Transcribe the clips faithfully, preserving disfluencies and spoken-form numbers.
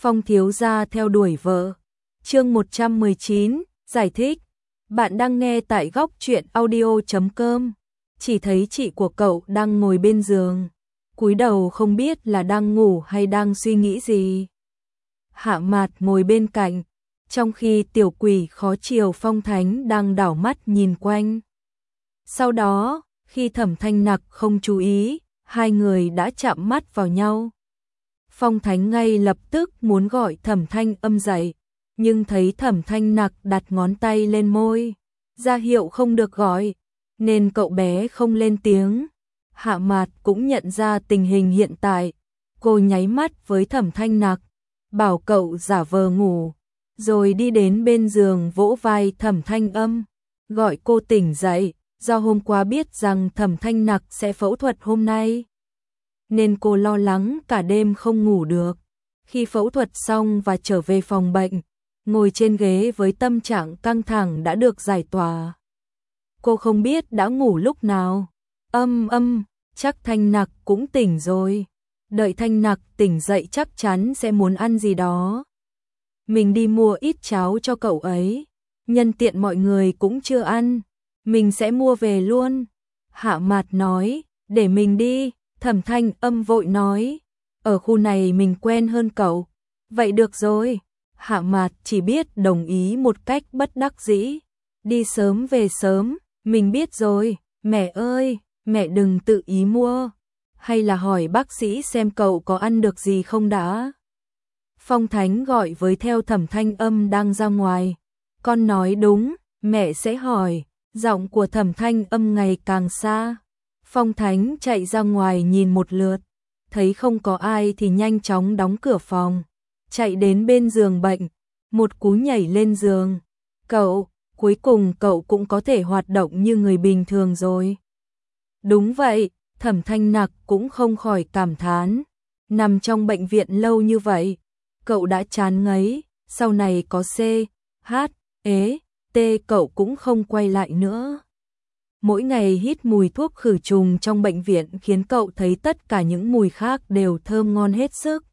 Phong thiếu gia theo đuổi vợ. Chương một trăm mười chín, giải thích. Bạn đang nghe tại góc truyện audio chấm com. Chỉ thấy chị của cậu đang ngồi bên giường, cúi đầu không biết là đang ngủ hay đang suy nghĩ gì. Hạ Mạt ngồi bên cạnh, trong khi tiểu quỷ khó chiều Phong Thánh đang đảo mắt nhìn quanh. Sau đó, khi Thẩm Thanh Nặc không chú ý, hai người đã chạm mắt vào nhau. Phong Thánh ngay lập tức muốn gọi Thẩm Thanh Âm dậy, nhưng thấy Thẩm Thanh Nặc đặt ngón tay lên môi, ra hiệu không được gọi, nên cậu bé không lên tiếng. Hạ Mạt cũng nhận ra tình hình hiện tại, cô nháy mắt với Thẩm Thanh Nặc, bảo cậu giả vờ ngủ, rồi đi đến bên giường vỗ vai Thẩm Thanh Âm, gọi cô tỉnh dậy, do hôm qua biết rằng Thẩm Thanh Nặc sẽ phẫu thuật hôm nay, nên cô lo lắng cả đêm không ngủ được. Khi phẫu thuật xong và trở về phòng bệnh, ngồi trên ghế với tâm trạng căng thẳng đã được giải tỏa. Cô không biết đã ngủ lúc nào. Âm âm, chắc Thanh Nặc cũng tỉnh rồi. Đợi Thanh Nặc tỉnh dậy chắc chắn sẽ muốn ăn gì đó. Mình đi mua ít cháo cho cậu ấy. Nhân tiện mọi người cũng chưa ăn, mình sẽ mua về luôn. Hạ Mạt nói, để mình đi. Thẩm Thanh Âm vội nói, ở khu này mình quen hơn cậu. Vậy được rồi. Hạ Mạt chỉ biết đồng ý một cách bất đắc dĩ. Đi sớm về sớm, mình biết rồi. Mẹ ơi, mẹ đừng tự ý mua. Hay là hỏi bác sĩ xem cậu có ăn được gì không đã. Phong Thánh gọi với theo Thẩm Thanh Âm đang ra ngoài. Con nói đúng, mẹ sẽ hỏi. Giọng của Thẩm Thanh Âm ngày càng xa. Phong Thánh chạy ra ngoài nhìn một lượt, thấy không có ai thì nhanh chóng đóng cửa phòng, chạy đến bên giường bệnh, một cú nhảy lên giường. Cậu, cuối cùng cậu cũng có thể hoạt động như người bình thường rồi. Đúng vậy, Thẩm Thanh Nặc cũng không khỏi cảm thán. Nằm trong bệnh viện lâu như vậy, cậu đã chán ngấy, sau này có C, H, E, T cậu cũng không quay lại nữa. Mỗi ngày hít mùi thuốc khử trùng trong bệnh viện khiến cậu thấy tất cả những mùi khác đều thơm ngon hết sức.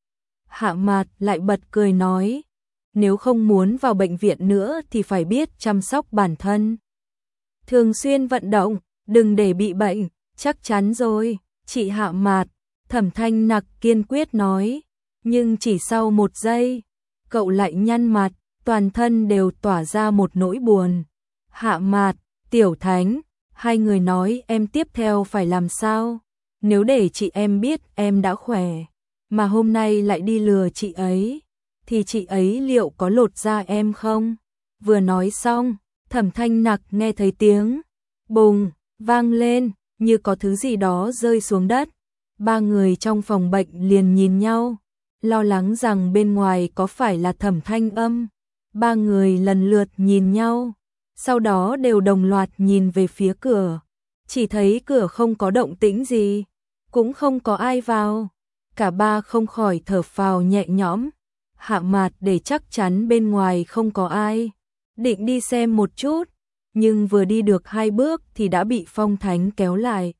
Hạ Mạt lại bật cười nói, nếu không muốn vào bệnh viện nữa thì phải biết chăm sóc bản thân. Thường xuyên vận động, đừng để bị bệnh, chắc chắn rồi, chị Hạ Mạt. Thẩm Thanh Nặc kiên quyết nói, nhưng chỉ sau một giây, cậu lại nhăn mặt, toàn thân đều tỏa ra một nỗi buồn. Hạ Mạt, Tiểu Thánh, hai người nói em tiếp theo phải làm sao? Nếu để chị em biết em đã khỏe, mà hôm nay lại đi lừa chị ấy, thì chị ấy liệu có lột da em không? Vừa nói xong, Thẩm Thanh Nặc nghe thấy tiếng bùng vang lên, như có thứ gì đó rơi xuống đất. Ba người trong phòng bệnh liền nhìn nhau, lo lắng rằng bên ngoài có phải là Thẩm Thanh Âm. Ba người lần lượt nhìn nhau, sau đó đều đồng loạt nhìn về phía cửa, chỉ thấy cửa không có động tĩnh gì, cũng không có ai vào. Cả ba không khỏi thở phào nhẹ nhõm. Hạ Mạt để chắc chắn bên ngoài không có ai, định đi xem một chút, nhưng vừa đi được hai bước thì đã bị Phong Thánh kéo lại.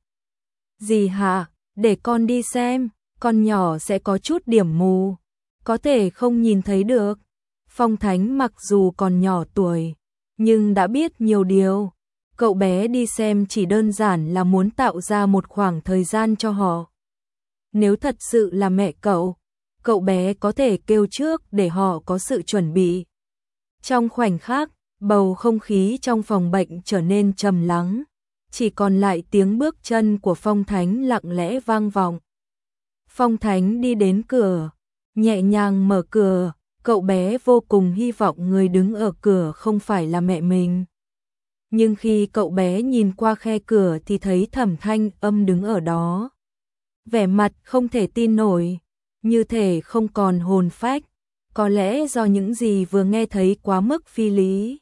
Dì Hạ, để con đi xem, con nhỏ sẽ có chút điểm mù, có thể không nhìn thấy được. Phong Thánh mặc dù còn nhỏ tuổi, nhưng đã biết nhiều điều. Cậu bé đi xem chỉ đơn giản là muốn tạo ra một khoảng thời gian cho họ. Nếu thật sự là mẹ cậu, cậu bé có thể kêu trước để họ có sự chuẩn bị. Trong khoảnh khắc, bầu không khí trong phòng bệnh trở nên trầm lắng, chỉ còn lại tiếng bước chân của Phong Thánh lặng lẽ vang vọng. Phong Thánh đi đến cửa, nhẹ nhàng mở cửa. Cậu bé vô cùng hy vọng người đứng ở cửa không phải là mẹ mình. Nhưng khi cậu bé nhìn qua khe cửa thì thấy Thẩm Thanh Âm đứng ở đó. Vẻ mặt không thể tin nổi, như thể không còn hồn phách. Có lẽ do những gì vừa nghe thấy quá mức phi lý,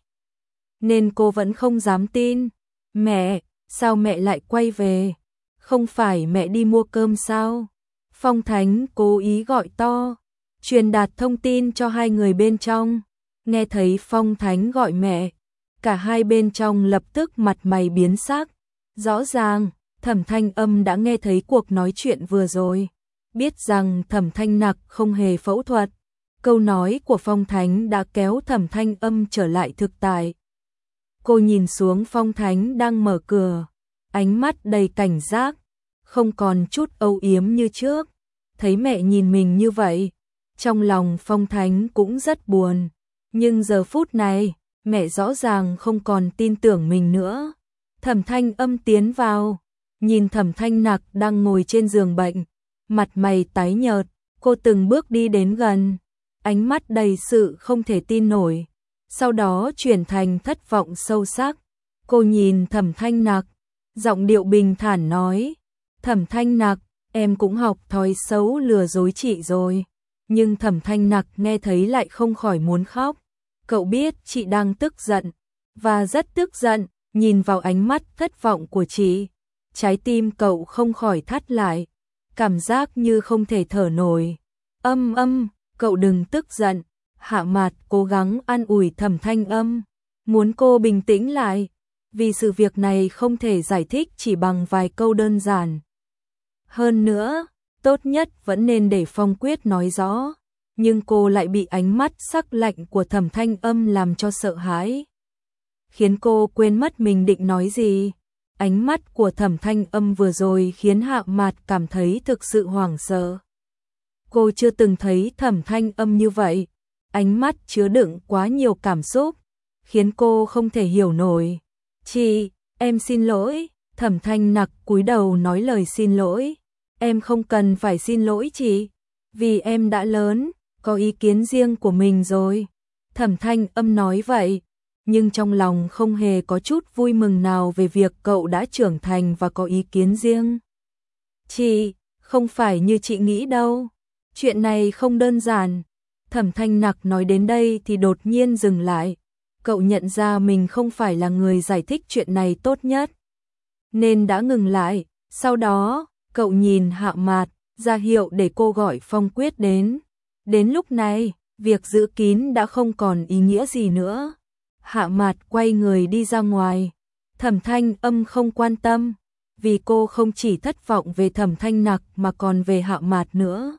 nên cô vẫn không dám tin. Mẹ, sao mẹ lại quay về? Không phải mẹ đi mua cơm sao? Phong Thánh cố ý gọi to, truyền đạt thông tin cho hai người bên trong. Nghe thấy Phong Thánh gọi mẹ, cả hai bên trong lập tức mặt mày biến sắc. Rõ ràng, Thẩm Thanh Âm đã nghe thấy cuộc nói chuyện vừa rồi, biết rằng Thẩm Thanh Nặc không hề phẫu thuật, Câu nói của Phong Thánh đã kéo Thẩm Thanh Âm trở lại thực tại. Cô nhìn xuống Phong Thánh đang mở cửa, ánh mắt đầy cảnh giác, không còn chút âu yếm như trước. Thấy mẹ nhìn mình như vậy, trong lòng Phong Thánh cũng rất buồn. Nhưng giờ phút này, mẹ rõ ràng không còn tin tưởng mình nữa. Thẩm Thanh Âm tiến vào, nhìn Thẩm Thanh Nặc đang ngồi trên giường bệnh, mặt mày tái nhợt, cô từng bước đi đến gần, ánh mắt đầy sự không thể tin nổi, sau đó chuyển thành thất vọng sâu sắc. Cô nhìn Thẩm Thanh Nặc, giọng điệu bình thản nói, Thẩm Thanh Nặc, em cũng học thói xấu lừa dối chị rồi. Nhưng Thẩm Thanh Nặc nghe thấy lại không khỏi muốn khóc. Cậu biết chị đang tức giận, và rất tức giận, nhìn vào ánh mắt thất vọng của chị. Trái tim cậu không khỏi thắt lại, cảm giác như không thể thở nổi. Âm âm, cậu đừng tức giận. Hạ Mạt cố gắng an ủi Thẩm Thanh Âm, muốn cô bình tĩnh lại, vì sự việc này không thể giải thích chỉ bằng vài câu đơn giản. Hơn nữa, tốt nhất vẫn nên để Phong Quyết nói rõ, nhưng cô lại bị ánh mắt sắc lạnh của Thẩm Thanh Âm làm cho sợ hãi, khiến cô quên mất mình định nói gì. Ánh mắt của Thẩm Thanh Âm vừa rồi khiến Hạ Mạt cảm thấy thực sự hoảng sợ. Cô chưa từng thấy Thẩm Thanh Âm như vậy, ánh mắt chứa đựng quá nhiều cảm xúc, khiến cô không thể hiểu nổi. Chị, em xin lỗi. Thẩm Thanh Nặc cúi đầu nói lời xin lỗi. Em không cần phải xin lỗi chị, vì em đã lớn, có ý kiến riêng của mình rồi. Thẩm Thanh Âm nói vậy, nhưng trong lòng không hề có chút vui mừng nào về việc cậu đã trưởng thành và có ý kiến riêng. Chị, không phải như chị nghĩ đâu, chuyện này không đơn giản. Thẩm Thanh Nặc nói đến đây thì đột nhiên dừng lại. Cậu nhận ra mình không phải là người giải thích chuyện này tốt nhất, nên đã ngừng lại. Sau đó, cậu nhìn Hạ Mạt, ra hiệu để cô gọi Phong Quyết đến. Đến lúc này, việc giữ kín đã không còn ý nghĩa gì nữa. Hạ Mạt quay người đi ra ngoài. Thẩm Thanh Âm không quan tâm, vì cô không chỉ thất vọng về Thẩm Thanh Nặc mà còn về Hạ Mạt nữa.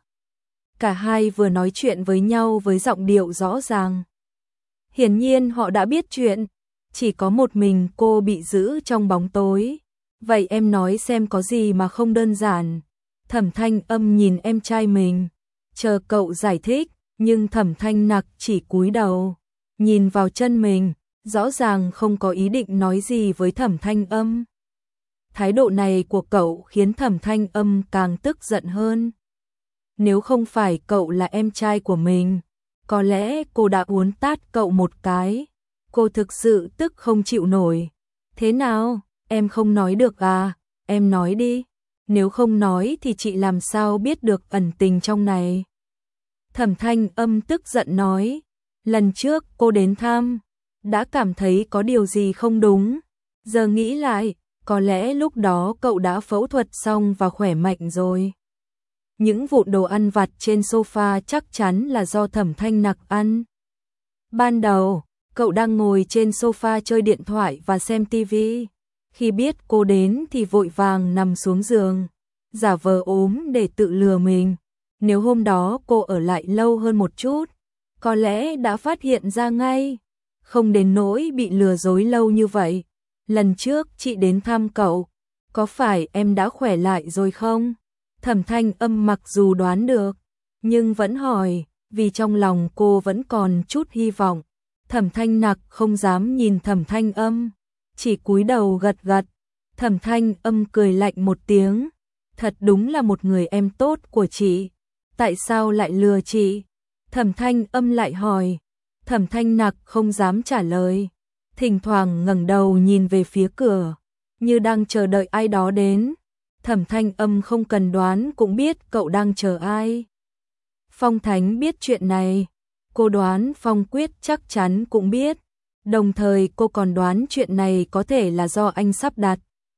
Cả hai vừa nói chuyện với nhau với giọng điệu rõ ràng. Hiển nhiên họ đã biết chuyện, chỉ có một mình cô bị giữ trong bóng tối. Vậy em nói xem có gì mà không đơn giản. Thẩm Thanh Âm nhìn em trai mình, chờ cậu giải thích, nhưng Thẩm Thanh Nặc chỉ cúi đầu, nhìn vào chân mình, rõ ràng không có ý định nói gì với Thẩm Thanh Âm. Thái độ này của cậu khiến Thẩm Thanh Âm càng tức giận hơn. Nếu không phải cậu là em trai của mình, có lẽ cô đã uốn tát cậu một cái. Cô thực sự tức không chịu nổi. Thế nào, em không nói được à? Em nói đi. Nếu không nói thì chị làm sao biết được ẩn tình trong này? Thẩm Thanh Âm tức giận nói. Lần trước cô đến thăm, đã cảm thấy có điều gì không đúng. Giờ nghĩ lại, có lẽ lúc đó cậu đã phẫu thuật xong và khỏe mạnh rồi. Những vụn đồ ăn vặt trên sofa chắc chắn là do Thẩm Thanh Nặc ăn. Ban đầu, cậu đang ngồi trên sofa chơi điện thoại và xem tivi. Khi biết cô đến thì vội vàng nằm xuống giường, giả vờ ốm để tự lừa mình. Nếu hôm đó cô ở lại lâu hơn một chút, có lẽ đã phát hiện ra ngay, không đến nỗi bị lừa dối lâu như vậy. Lần trước chị đến thăm cậu, có phải em đã khỏe lại rồi không? Thẩm Thanh Âm mặc dù đoán được, nhưng vẫn hỏi, vì trong lòng cô vẫn còn chút hy vọng. Thẩm Thanh Nặc không dám nhìn Thẩm Thanh Âm, chỉ cúi đầu gật gật. Thẩm Thanh Âm cười lạnh một tiếng, thật đúng là một người em tốt của chị, tại sao lại lừa chị? Thẩm Thanh Âm lại hỏi. Thẩm Thanh Nặc không dám trả lời, thỉnh thoảng ngẩng đầu nhìn về phía cửa, như đang chờ đợi ai đó đến. Thẩm Thanh Âm không cần đoán cũng biết cậu đang chờ ai. Phong Thánh biết chuyện này, cô đoán Phong Quyết chắc chắn cũng biết, đồng thời cô còn đoán chuyện này có thể là do anh sắp đặt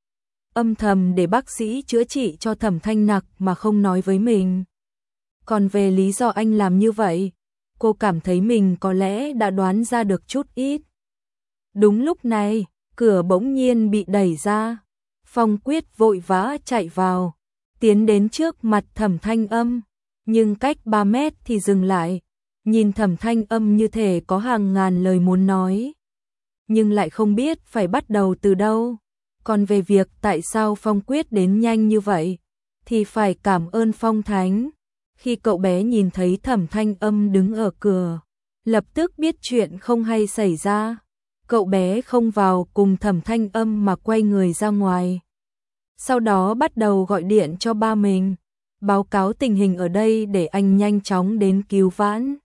âm thầm để bác sĩ chữa trị cho Thẩm Thanh Nặc mà không nói với mình. Còn về lý do anh làm như vậy, cô cảm thấy mình có lẽ đã đoán ra được chút ít. Đúng lúc này, cửa bỗng nhiên bị đẩy ra. Phong Quyết vội vã chạy vào, tiến đến trước mặt Thẩm Thanh Âm, nhưng cách ba mét thì dừng lại, nhìn Thẩm Thanh Âm như thể có hàng ngàn lời muốn nói, nhưng lại không biết phải bắt đầu từ đâu. Còn về việc tại sao Phong Quyết đến nhanh như vậy, thì phải cảm ơn Phong Thánh. Khi cậu bé nhìn thấy Thẩm Thanh Âm đứng ở cửa, lập tức biết chuyện không hay xảy ra. Cậu bé không vào cùng Thẩm Thanh Âm mà quay người ra ngoài. Sau đó bắt đầu gọi điện cho ba mình, báo cáo tình hình ở đây để anh nhanh chóng đến cứu vãn.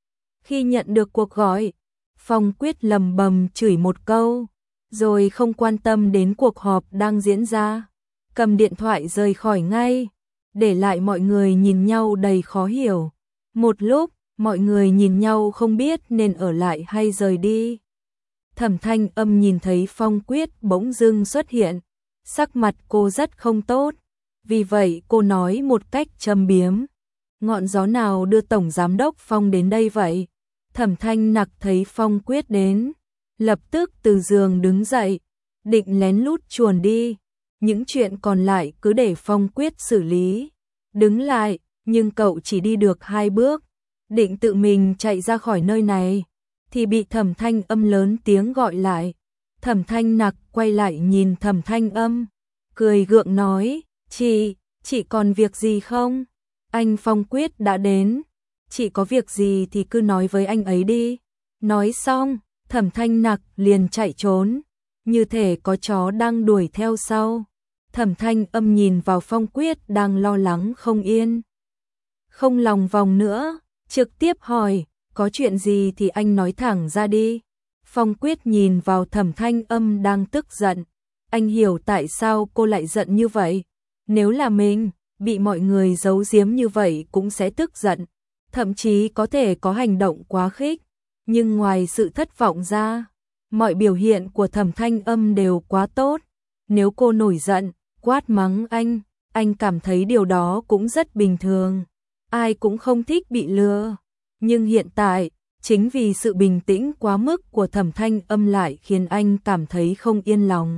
Khi nhận được cuộc gọi, Phong Quyết lầm bầm chửi một câu, rồi không quan tâm đến cuộc họp đang diễn ra, cầm điện thoại rời khỏi ngay, để lại mọi người nhìn nhau đầy khó hiểu. Một lúc, mọi người nhìn nhau không biết nên ở lại hay rời đi. Thẩm Thanh Âm nhìn thấy Phong Quyết bỗng dưng xuất hiện, sắc mặt cô rất không tốt, vì vậy cô nói một cách châm biếm: ngọn gió nào đưa Tổng Giám đốc Phong đến đây vậy? Thẩm Thanh Nặc thấy Phong Quyết đến, lập tức từ giường đứng dậy, định lén lút chuồn đi, những chuyện còn lại cứ để Phong Quyết xử lý. Đứng lại, nhưng cậu chỉ đi được hai bước, định tự mình chạy ra khỏi nơi này, thì bị Thẩm Thanh Âm lớn tiếng gọi lại. Thẩm Thanh Nặc quay lại nhìn Thẩm Thanh Âm, cười gượng nói: Chị, chị còn việc gì không? Anh Phong Quyết đã đến, chị có việc gì thì cứ nói với anh ấy đi. Nói xong, Thẩm Thanh Nặc liền chạy trốn, như thể có chó đang đuổi theo sau. Thẩm Thanh Âm nhìn vào Phong Quyết đang lo lắng không yên, không lòng vòng nữa, trực tiếp hỏi: có chuyện gì thì anh nói thẳng ra đi. Phong Quyết nhìn vào Thẩm Thanh Âm đang tức giận, anh hiểu tại sao cô lại giận như vậy. Nếu là mình, bị mọi người giấu giếm như vậy cũng sẽ tức giận, thậm chí có thể có hành động quá khích. Nhưng ngoài sự thất vọng ra, mọi biểu hiện của Thẩm Thanh Âm đều quá tốt. Nếu cô nổi giận, quát mắng anh, anh cảm thấy điều đó cũng rất bình thường. Ai cũng không thích bị lừa. Nhưng hiện tại, chính vì sự bình tĩnh quá mức của Thẩm Thanh Âm lại khiến anh cảm thấy không yên lòng.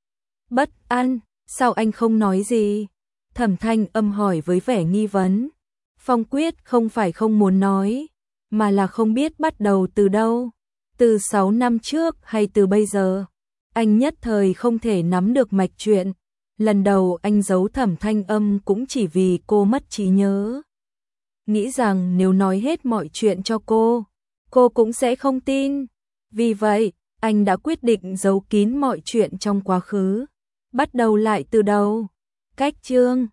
Bất an, sao anh không nói gì? Thẩm Thanh Âm hỏi với vẻ nghi vấn. Phong Quyết không phải không muốn nói, mà là không biết bắt đầu từ đâu. Từ sáu năm trước hay từ bây giờ? Anh nhất thời không thể nắm được mạch chuyện. Lần đầu anh giấu Thẩm Thanh Âm cũng chỉ vì cô mất trí nhớ. Nghĩ rằng nếu nói hết mọi chuyện cho cô, cô cũng sẽ không tin. Vì vậy, anh đã quyết định giấu kín mọi chuyện trong quá khứ, bắt đầu lại từ đầu. Cách chương